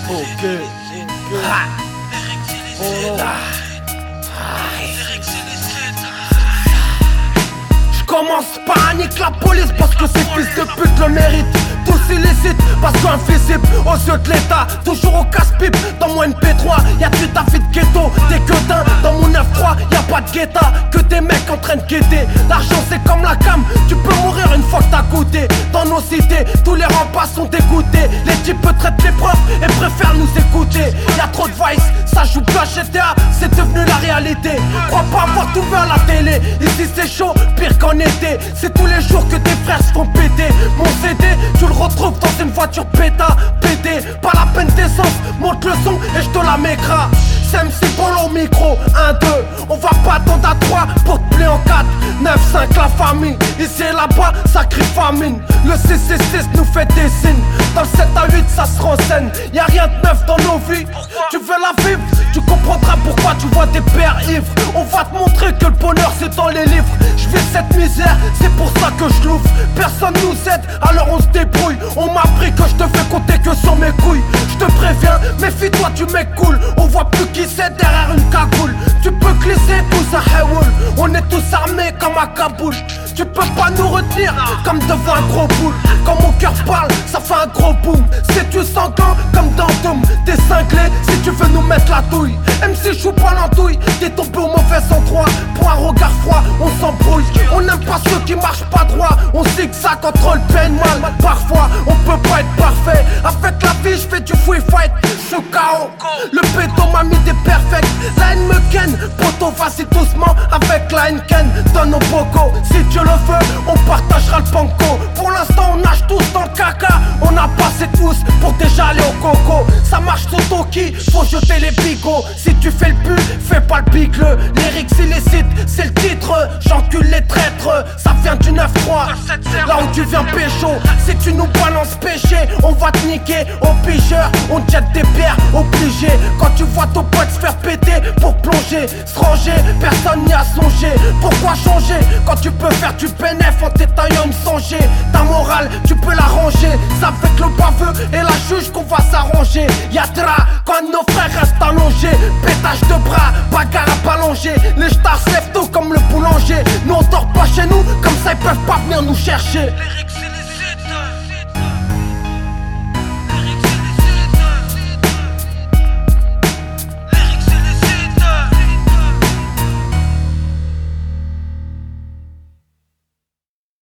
Ok. J'commence par niquer la police parce que ces fils de pute le méritent. Tous illicites parce qu'invisibles aux yeux de l'état. Toujours au casse-pipe dans mon MP3. Y'a du David Ghetto, des quedins. Dans mon 9-3 y'a pas de guetta. Que des mecs en train de guetter. L'argent c'est comme la cam, tu peux mourir une fois que t'as goûté. Dans nos cités, tous les remparts sont dégoûtés. Les types traitent les profs et préfèrent nous écouter. Y'a trop de vice, ça joue plus à GTA. C'est devenu la réalité. Crois pas avoir tout vu à la télé. Ici c'est chaud, pire qu'en été. C'est tous les jours que tes frères se font péter. Mon CD, tu le retrouves dans une voiture péta, pété. Pas la peine d'essence, monte le son et je te la m'écras. C'est MC Polo au micro, 1, 2. On va pas attendre à 3 pour te plier en 4 9, 5 la famille, ici et là-bas, ça crie famine. Le 666 nous fait des signes. Dans le 7 à 8 ça se renseigne. Y'a rien de neuf dans nos vies. Tu veux la vivre, tu comprendras pourquoi tu vois des pères ivres. On va te montrer que le bonheur c'est dans les livres. Je vis cette misère, c'est pour ça que je l'ouvre. Personne nous aide, alors on se débrouille. On m'a appris que je te fais compter que sur mes couilles. Je te préviens, méfie-toi du mec cool. On voit plus qui c'est derrière une cagoule. Tu peux glisser tous à Hawoul. On est tous armés comme à Kaboul. Tu peux pas nous retenir comme devant un gros boule. Quand mon cœur parle, ça fait un gros boom. C'est du sanglant comme dans Doom. T'es cinglé si tu veux nous mettre la douille. MC joue pas l'andouille, t'es tombé au mauvais endroit. Pour un regard froid, on s'embrouille. On n'aime pas ceux qui marchent pas droit. On zigzag entre le bien et le mal. Parfois, on peut pas être parfait. Avec la vie, je fais du free fight. Je suis KO. Le péto m'a mis des perfects. La haine me ken. Poto, vas-y doucement avec la haine ken. Donne nos bocaux. Si tu le veux, on partagera le panko. Pour l'instant, on nage tous dans le caca. On a passé tous pour déjà aller au coco. Ça marche sur Toki, faut jeter les bigots. Si tu fais le pu, fais pas le bigle. Lyrics illicites, c'est le titre. J'encule les traîtres, ça vient du 9-3. Là où tu viens pécho, si tu nous balances péché, on va te niquer au pigeur. On te jette des pierres, obligé. Quand tu vois ton pote se faire péter pour plonger, se ranger, personne n'y a songé. Pourquoi changer quand tu peux faire du bénéf en t'étaillant me songer? Ta morale, tu peux la ranger. C'est avec le baveux et la juge qu'on va s'arranger. Y'a drap quand nos frères restent allongés. Pétage de bras, bagarre à pallonger. Les stars se lèvent tôt comme le boulanger. Nous on dort pas chez nous, comme ça ils peuvent pas venir nous chercher.